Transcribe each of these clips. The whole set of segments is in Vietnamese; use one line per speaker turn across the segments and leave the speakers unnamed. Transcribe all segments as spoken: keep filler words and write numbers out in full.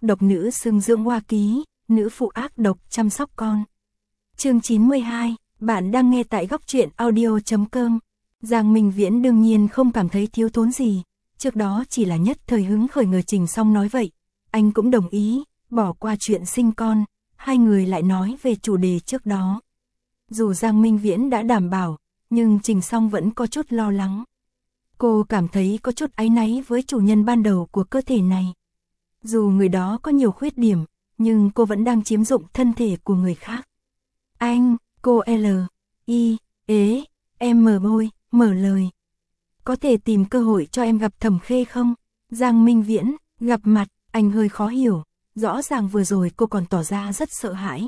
độc nữ xưng dưỡng hoa ký, nữ phụ ác độc chăm sóc con. Chương chín mươi hai, bạn đang nghe tại góc truyện audio chấm com. Giang Minh Viễn đương nhiên không cảm thấy thiếu thốn gì, trước đó chỉ là nhất thời hứng khởi người Trình Song nói vậy, anh cũng đồng ý, bỏ qua chuyện sinh con, hai người lại nói về chủ đề trước đó. Dù Giang Minh Viễn đã đảm bảo, nhưng Trình Song vẫn có chút lo lắng. Cô cảm thấy có chút áy náy với chủ nhân ban đầu của cơ thể này. Dù người đó có nhiều khuyết điểm, nhưng cô vẫn đang chiếm dụng thân thể của người khác. Anh, cô L, I, ế, em mở môi, mở lời. Có thể tìm cơ hội cho em gặp Thẩm Khê không? Giang Minh Viễn, gặp mặt, anh hơi khó hiểu, rõ ràng vừa rồi cô còn tỏ ra rất sợ hãi.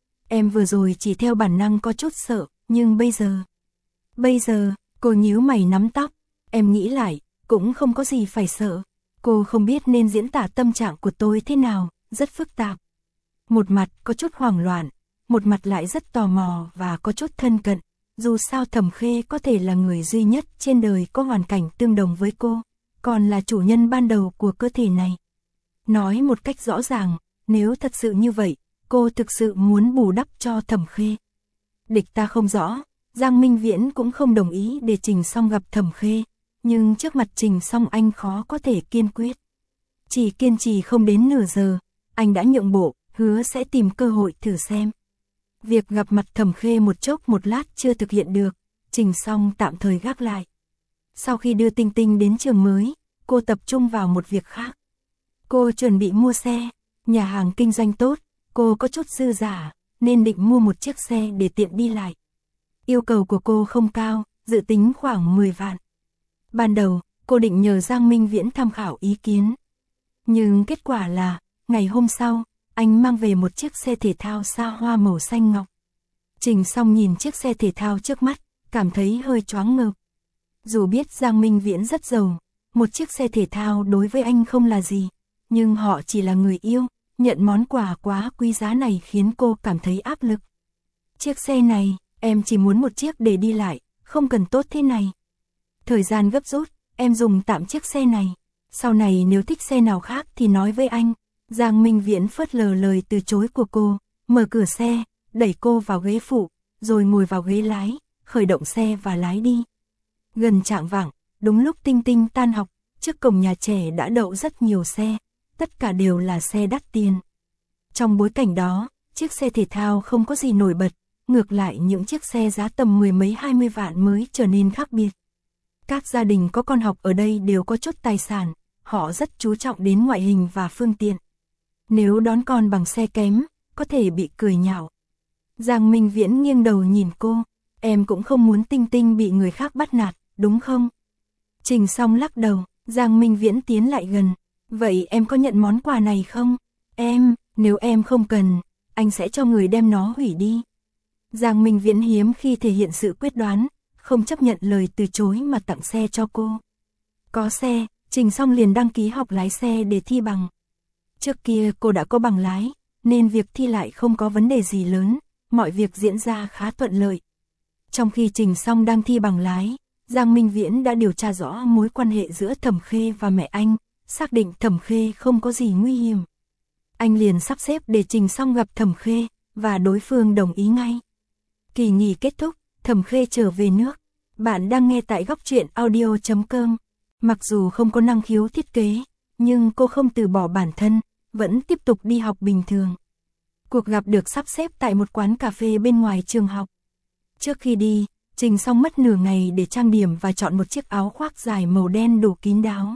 Em vừa rồi chỉ theo bản năng có chút sợ, nhưng bây giờ... Bây giờ, cô nhíu mày nắm tóc, em nghĩ lại, cũng không có gì phải sợ. Cô không biết nên diễn tả tâm trạng của tôi thế nào, rất phức tạp. Một mặt có chút hoảng loạn, một mặt lại rất tò mò và có chút thân cận. Dù sao Thẩm Khê có thể là người duy nhất trên đời có hoàn cảnh tương đồng với cô, còn là chủ nhân ban đầu của cơ thể này. Nói một cách rõ ràng, nếu thật sự như vậy, cô thực sự muốn bù đắp cho Thẩm Khê. Địch ta không rõ, Giang Minh Viễn cũng không đồng ý để Trình Song gặp Thẩm Khê, nhưng trước mặt Trình Song anh khó có thể kiên quyết. Chỉ kiên trì không đến nửa giờ, anh đã nhượng bộ, hứa sẽ tìm cơ hội thử xem. Việc gặp mặt Thẩm Khê một chốc một lát chưa thực hiện được, Trình Song tạm thời gác lại. Sau khi đưa Tinh Tinh đến trường mới, cô tập trung vào một việc khác. Cô chuẩn bị mua xe, nhà hàng kinh doanh tốt, cô có chút dư giả, nên định mua một chiếc xe để tiện đi lại. Yêu cầu của cô không cao, dự tính khoảng mười vạn. Ban đầu, cô định nhờ Giang Minh Viễn tham khảo ý kiến. Nhưng kết quả là, ngày hôm sau, anh mang về một chiếc xe thể thao xa hoa màu xanh ngọc. Trình Song nhìn chiếc xe thể thao trước mắt, cảm thấy hơi choáng ngợp. Dù biết Giang Minh Viễn rất giàu, một chiếc xe thể thao đối với anh không là gì, nhưng họ chỉ là người yêu, nhận món quà quá quý giá này khiến cô cảm thấy áp lực. Chiếc xe này, em chỉ muốn một chiếc để đi lại, không cần tốt thế này. Thời gian gấp rút, em dùng tạm chiếc xe này. Sau này nếu thích xe nào khác thì nói với anh. Giang Minh Viễn phớt lờ lời từ chối của cô, mở cửa xe, đẩy cô vào ghế phụ, rồi ngồi vào ghế lái, khởi động xe và lái đi. Gần chạng vạng, đúng lúc Tinh Tinh tan học, trước cổng nhà trẻ đã đậu rất nhiều xe, tất cả đều là xe đắt tiền. Trong bối cảnh đó, chiếc xe thể thao không có gì nổi bật, ngược lại những chiếc xe giá tầm mười mấy hai mươi vạn mới trở nên khác biệt. Các gia đình có con học ở đây đều có chút tài sản, họ rất chú trọng đến ngoại hình và phương tiện. Nếu đón con bằng xe kém, có thể bị cười nhạo. Giang Minh Viễn nghiêng đầu nhìn cô, em cũng không muốn Tinh Tinh bị người khác bắt nạt, đúng không? Trình Song lắc đầu, Giang Minh Viễn tiến lại gần, vậy em có nhận món quà này không? Em, nếu em không cần, anh sẽ cho người đem nó hủy đi. Giang Minh Viễn hiếm khi thể hiện sự quyết đoán, không chấp nhận lời từ chối mà tặng xe cho cô. Có xe, Trình Song liền đăng ký học lái xe để thi bằng. Trước kia cô đã có bằng lái, nên việc thi lại không có vấn đề gì lớn, mọi việc diễn ra khá thuận lợi. Trong khi Trình Song đang thi bằng lái, Giang Minh Viễn đã điều tra rõ mối quan hệ giữa Thẩm Khê và mẹ anh, xác định Thẩm Khê không có gì nguy hiểm. Anh liền sắp xếp để Trình Song gặp Thẩm Khê, và đối phương đồng ý ngay. Kỳ nghỉ kết thúc, Thẩm Khê trở về nước. Bạn đang nghe tại góc truyện audio chấm com. Mặc dù không có năng khiếu thiết kế, nhưng cô không từ bỏ bản thân, vẫn tiếp tục đi học bình thường. Cuộc gặp được sắp xếp tại một quán cà phê bên ngoài trường học. Trước khi đi, Trình Song mất nửa ngày để trang điểm và chọn một chiếc áo khoác dài màu đen đủ kín đáo.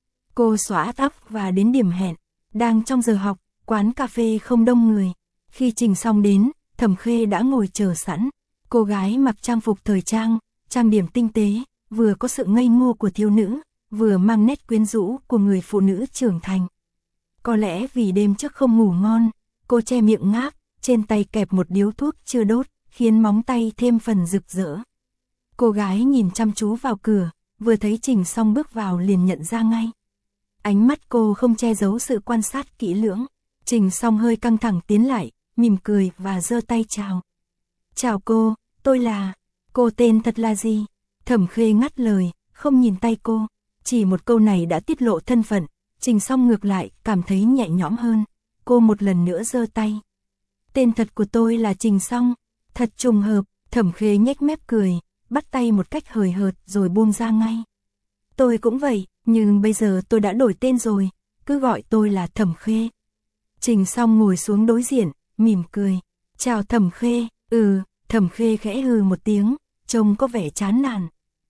Cô xõa tóc và đến điểm hẹn. Đang trong giờ học, quán cà phê không đông người. Khi Trình Song đến, Thẩm Khê đã ngồi chờ sẵn. Cô gái mặc trang phục thời trang, trang điểm tinh tế, vừa có sự ngây ngô của thiếu nữ, vừa mang nét quyến rũ của người phụ nữ trưởng thành. Có lẽ vì đêm trước không ngủ ngon, cô che miệng ngáp, trên tay kẹp một điếu thuốc chưa đốt, khiến móng tay thêm phần rực rỡ. Cô gái nhìn chăm chú vào cửa, vừa thấy Trình Song bước vào liền nhận ra ngay. Ánh mắt cô không che giấu sự quan sát kỹ lưỡng. Trình Song hơi căng thẳng tiến lại, mỉm cười và giơ tay chào. Chào cô, tôi là... Cô tên thật là gì? Thẩm Khê ngắt lời, không nhìn tay cô. Chỉ một câu này đã tiết lộ thân phận. Trình Song ngược lại, cảm thấy nhẹ nhõm hơn. Cô một lần nữa giơ tay. Tên thật của tôi là Trình Song. Thật trùng hợp, Thẩm Khê nhếch mép cười, bắt tay một cách hời hợt rồi buông ra ngay. Tôi cũng vậy, nhưng bây giờ tôi đã đổi tên rồi, cứ gọi tôi là Thẩm Khê. Trình Song ngồi xuống đối diện, mỉm cười. Chào Thẩm Khê. Ừ, Thẩm Khê khẽ hừ một tiếng, trông có vẻ chán nản.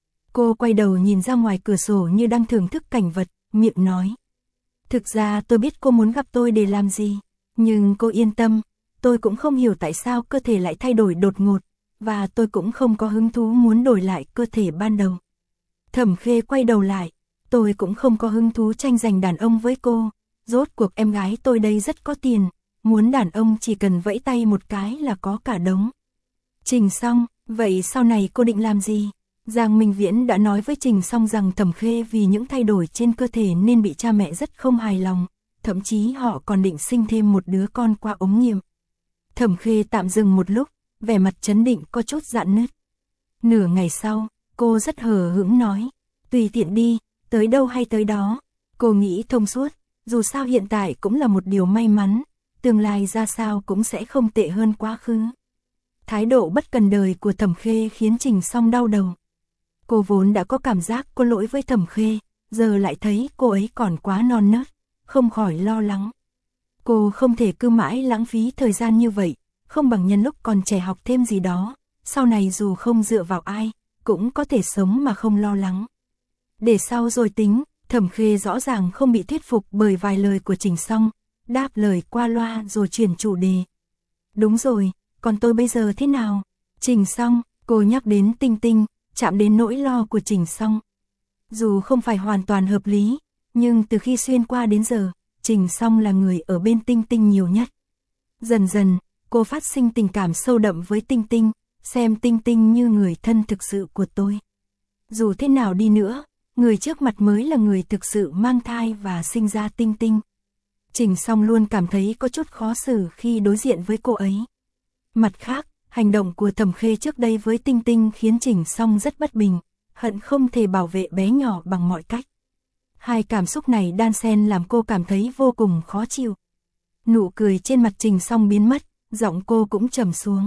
Cô quay đầu nhìn ra ngoài cửa sổ như đang thưởng thức cảnh vật, miệng nói. Thực ra tôi biết cô muốn gặp tôi để làm gì, nhưng cô yên tâm, tôi cũng không hiểu tại sao cơ thể lại thay đổi đột ngột, và tôi cũng không có hứng thú muốn đổi lại cơ thể ban đầu. Thẩm Khê quay đầu lại, tôi cũng không có hứng thú tranh giành đàn ông với cô, rốt cuộc em gái tôi đây rất có tiền, muốn đàn ông chỉ cần vẫy tay một cái là có cả đống. Trình Song, vậy sau này cô định làm gì? Giang Minh Viễn đã nói với Trình Song rằng Thẩm Khê vì những thay đổi trên cơ thể nên bị cha mẹ rất không hài lòng, thậm chí họ còn định sinh thêm một đứa con qua ống nghiệm. Thẩm Khê tạm dừng một lúc, vẻ mặt trấn định có chút rạn nứt. Nửa ngày sau, cô rất hờ hững nói, tùy tiện đi, tới đâu hay tới đó. Cô nghĩ thông suốt, dù sao hiện tại cũng là một điều may mắn, tương lai ra sao cũng sẽ không tệ hơn quá khứ. Thái độ bất cần đời của Thẩm Khê khiến Trình Song đau đầu. Cô vốn đã có cảm giác có lỗi với Thẩm Khê, giờ lại thấy cô ấy còn quá non nớt, không khỏi lo lắng. Cô không thể cứ mãi lãng phí thời gian như vậy, không bằng nhân lúc còn trẻ học thêm gì đó, sau này dù không dựa vào ai, cũng có thể sống mà không lo lắng. Để sau rồi tính, Thẩm Khê rõ ràng không bị thuyết phục bởi vài lời của Trình Song, đáp lời qua loa rồi chuyển chủ đề. Đúng rồi, còn tôi bây giờ thế nào? Trình Song, cô nhắc đến Tinh Tinh, chạm đến nỗi lo của Trình Song. Dù không phải hoàn toàn hợp lý, nhưng từ khi xuyên qua đến giờ, Trình Song là người ở bên Tinh Tinh nhiều nhất. Dần dần, cô phát sinh tình cảm sâu đậm với Tinh Tinh, xem Tinh Tinh như người thân thực sự của tôi. Dù thế nào đi nữa, người trước mặt mới là người thực sự mang thai và sinh ra Tinh Tinh. Trình Song luôn cảm thấy có chút khó xử khi đối diện với cô ấy. Mặt khác, hành động của Thẩm Khê trước đây với Tinh Tinh khiến Trình Song rất bất bình, hận không thể bảo vệ bé nhỏ bằng mọi cách. Hai cảm xúc này đan xen làm cô cảm thấy vô cùng khó chịu. Nụ cười trên mặt Trình Song biến mất, giọng cô cũng trầm xuống.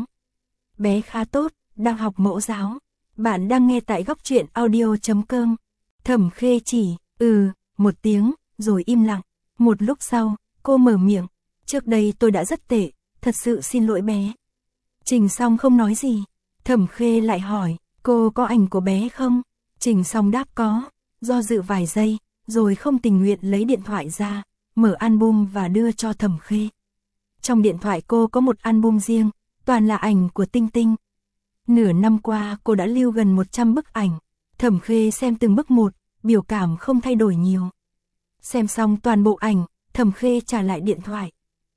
Bé khá tốt, đang học mẫu giáo. Bạn đang nghe tại góc truyện audio chấm com. Thẩm Khê chỉ, ừ, một tiếng, rồi im lặng. Một lúc sau, cô mở miệng. Trước đây tôi đã rất tệ, thật sự xin lỗi bé. Trình Song không nói gì. Thẩm Khê lại hỏi, cô có ảnh của bé không? Trình Song đáp có, do dự vài giây, rồi không tình nguyện lấy điện thoại ra, mở album và đưa cho Thẩm Khê. Trong điện thoại cô có một album riêng, toàn là ảnh của Tinh Tinh. Nửa năm qua cô đã lưu gần một trăm bức ảnh. Thẩm Khê xem từng bức một, biểu cảm không thay đổi nhiều. Xem xong toàn bộ ảnh, Thẩm Khê trả lại điện thoại.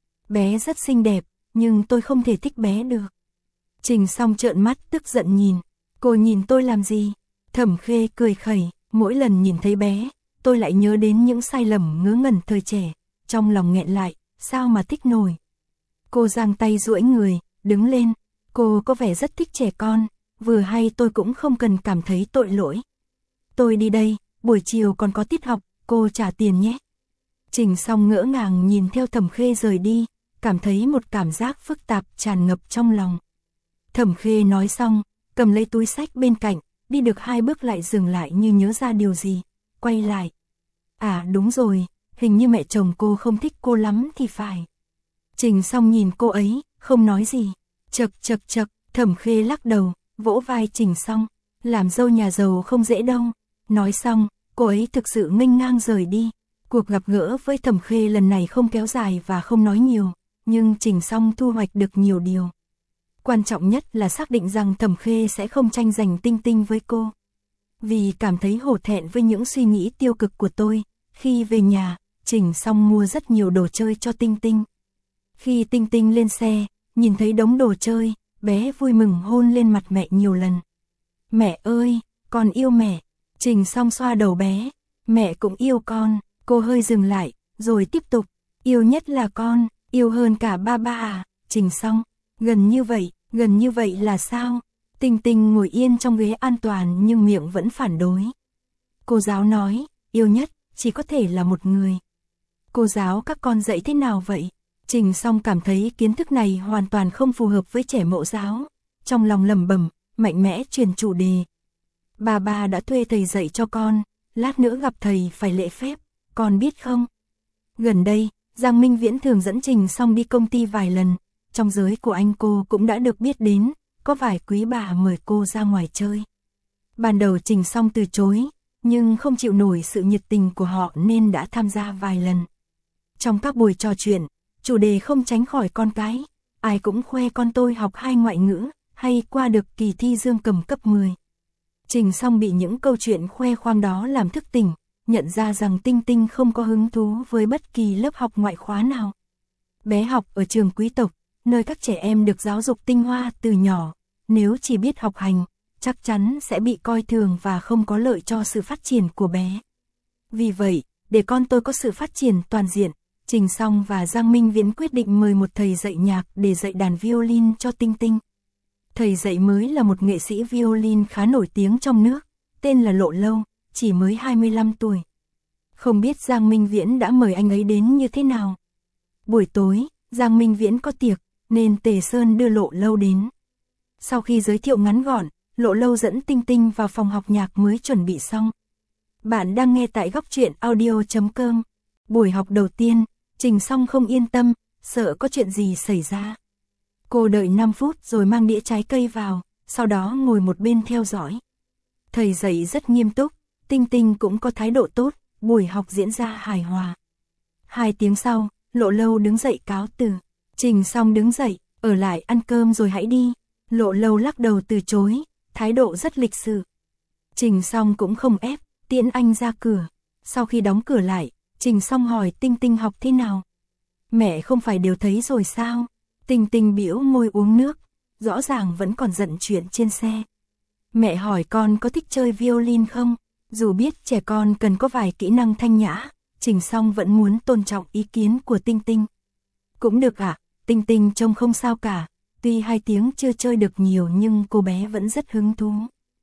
Bé rất xinh đẹp, nhưng tôi không thể thích bé được. Trình Song trợn mắt tức giận nhìn. Cô nhìn tôi làm gì? Thẩm Khê cười khẩy, mỗi lần nhìn thấy bé, tôi lại nhớ đến những sai lầm ngớ ngẩn thời trẻ, trong lòng nghẹn lại, sao mà thích nổi. Cô giang tay duỗi người, đứng lên. Cô có vẻ rất thích trẻ con, vừa hay tôi cũng không cần cảm thấy tội lỗi. Tôi đi đây, buổi chiều còn có tiết học, cô trả tiền nhé. Trình Song ngỡ ngàng nhìn theo Thẩm Khê rời đi, cảm thấy một cảm giác phức tạp tràn ngập trong lòng. Thẩm Khê nói xong, cầm lấy túi xách bên cạnh, đi được hai bước lại dừng lại như nhớ ra điều gì, quay lại. À đúng rồi, hình như mẹ chồng cô không thích cô lắm thì phải. Trình Song nhìn cô ấy, không nói gì. Chật chật chật, Thẩm Khê lắc đầu, vỗ vai Trình Song, làm dâu nhà giàu không dễ đâu. Nói xong, cô ấy thực sự nghênh ngang rời đi. Cuộc gặp gỡ với Thẩm Khê lần này không kéo dài và không nói nhiều, nhưng Trình Song thu hoạch được nhiều điều. Quan trọng nhất là xác định rằng Thẩm Khê sẽ không tranh giành Tinh Tinh với cô. Vì cảm thấy hổ thẹn với những suy nghĩ tiêu cực của tôi, khi về nhà, Trình Song mua rất nhiều đồ chơi cho Tinh Tinh. Khi Tinh Tinh lên xe, nhìn thấy đống đồ chơi, bé vui mừng hôn lên mặt mẹ nhiều lần. Mẹ ơi, con yêu mẹ. Trình Song xoa đầu bé. Mẹ cũng yêu con. Cô hơi dừng lại, rồi tiếp tục. Yêu nhất là con, yêu hơn cả ba ba à. Trình Song, gần như vậy, gần như vậy là sao? Tinh Tinh ngồi yên trong ghế an toàn nhưng miệng vẫn phản đối. Cô giáo nói, yêu nhất, chỉ có thể là một người. Cô giáo các con dạy thế nào vậy? Trình Song cảm thấy kiến thức này hoàn toàn không phù hợp với trẻ mẫu giáo. Trong lòng lẩm bẩm, mạnh mẽ truyền chủ đề. Bà bà đã thuê thầy dạy cho con, lát nữa gặp thầy phải lễ phép, con biết không? Gần đây, Giang Minh Viễn thường dẫn Trình Song đi công ty vài lần, trong giới của anh cô cũng đã được biết đến, có vài quý bà mời cô ra ngoài chơi. Ban đầu Trình Song từ chối, nhưng không chịu nổi sự nhiệt tình của họ nên đã tham gia vài lần. Trong các buổi trò chuyện, chủ đề không tránh khỏi con cái, ai cũng khoe con tôi học hai ngoại ngữ, hay qua được kỳ thi dương cầm cấp mười. Trình Song bị những câu chuyện khoe khoang đó làm thức tỉnh, nhận ra rằng Tinh Tinh không có hứng thú với bất kỳ lớp học ngoại khóa nào. Bé học ở trường quý tộc, nơi các trẻ em được giáo dục tinh hoa từ nhỏ, nếu chỉ biết học hành, chắc chắn sẽ bị coi thường và không có lợi cho sự phát triển của bé. Vì vậy, để con tôi có sự phát triển toàn diện, Trình Song và Giang Minh Viễn quyết định mời một thầy dạy nhạc để dạy đàn violin cho Tinh Tinh. Thầy dạy mới là một nghệ sĩ violin khá nổi tiếng trong nước, tên là Lộ Lâu, chỉ mới hai mươi lăm tuổi. Không biết Giang Minh Viễn đã mời anh ấy đến như thế nào. Buổi tối, Giang Minh Viễn có tiệc, nên Tề Sơn đưa Lộ Lâu đến. Sau khi giới thiệu ngắn gọn, Lộ Lâu dẫn Tinh Tinh vào phòng học nhạc mới chuẩn bị xong. Bạn đang nghe tại góc truyện audio chấm com. Buổi học đầu tiên, Trình Song không yên tâm, sợ có chuyện gì xảy ra. Cô đợi năm phút rồi mang đĩa trái cây vào, sau đó ngồi một bên theo dõi. Thầy dạy rất nghiêm túc, Tinh Tinh cũng có thái độ tốt, buổi học diễn ra hài hòa. Hai tiếng sau, Lộ Lâu đứng dậy cáo từ. Trình Song đứng dậy, ở lại ăn cơm rồi hãy đi. Lộ Lâu lắc đầu từ chối, thái độ rất lịch sự. Trình Song cũng không ép, tiễn anh ra cửa. Sau khi đóng cửa lại, Trình Song hỏi Tinh Tinh học thế nào. Mẹ không phải đều thấy rồi sao? Tinh Tinh bĩu môi uống nước, rõ ràng vẫn còn giận chuyện trên xe. Mẹ hỏi con có thích chơi violin không? Dù biết trẻ con cần có vài kỹ năng thanh nhã, Trình Song vẫn muốn tôn trọng ý kiến của Tinh Tinh. Cũng được ạ, à, Tinh Tinh trông không sao cả, tuy hai tiếng chưa chơi được nhiều nhưng cô bé vẫn rất hứng thú.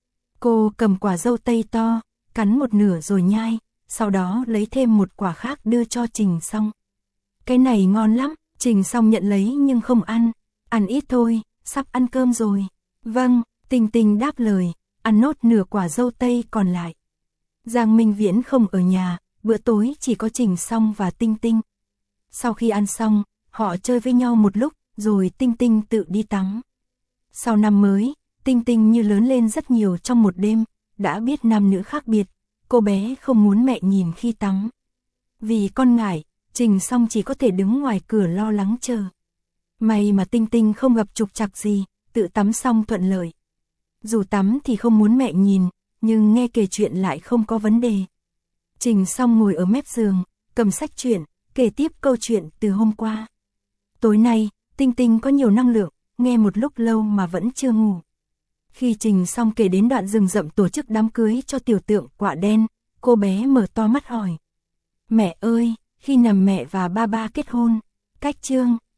Cô cầm quả dâu tây to, cắn một nửa rồi nhai, sau đó lấy thêm một quả khác đưa cho Trình Song. Cái này ngon lắm, Trình Song nhận lấy nhưng không ăn, ăn ít thôi, sắp ăn cơm rồi. Vâng, Tinh Tinh đáp lời, ăn nốt nửa quả dâu tây còn lại. Giang Minh Viễn không ở nhà, bữa tối chỉ có Trình Song và Tinh Tinh. Sau khi ăn xong, họ chơi với nhau một lúc, rồi Tinh Tinh tự đi tắm. Sau năm mới, Tinh Tinh như lớn lên rất nhiều trong một đêm, đã biết nam nữ khác biệt, cô bé không muốn mẹ nhìn khi tắm. Vì con ngại, Trình Song chỉ có thể đứng ngoài cửa lo lắng chờ. May mà Tinh Tinh không gặp trục trặc gì, tự tắm xong thuận lợi. Dù tắm thì không muốn mẹ nhìn, nhưng nghe kể chuyện lại không có vấn đề. Trình Song ngồi ở mép giường, cầm sách truyện, kể tiếp câu chuyện từ hôm qua. Tối nay, Tinh Tinh có nhiều năng lượng, nghe một lúc lâu mà vẫn chưa ngủ. Khi Trình Song kể đến đoạn rừng rậm tổ chức đám cưới cho tiểu tượng quạ đen, cô bé mở to mắt hỏi. Mẹ ơi, khi nào mẹ và ba ba kết hôn? Cách chương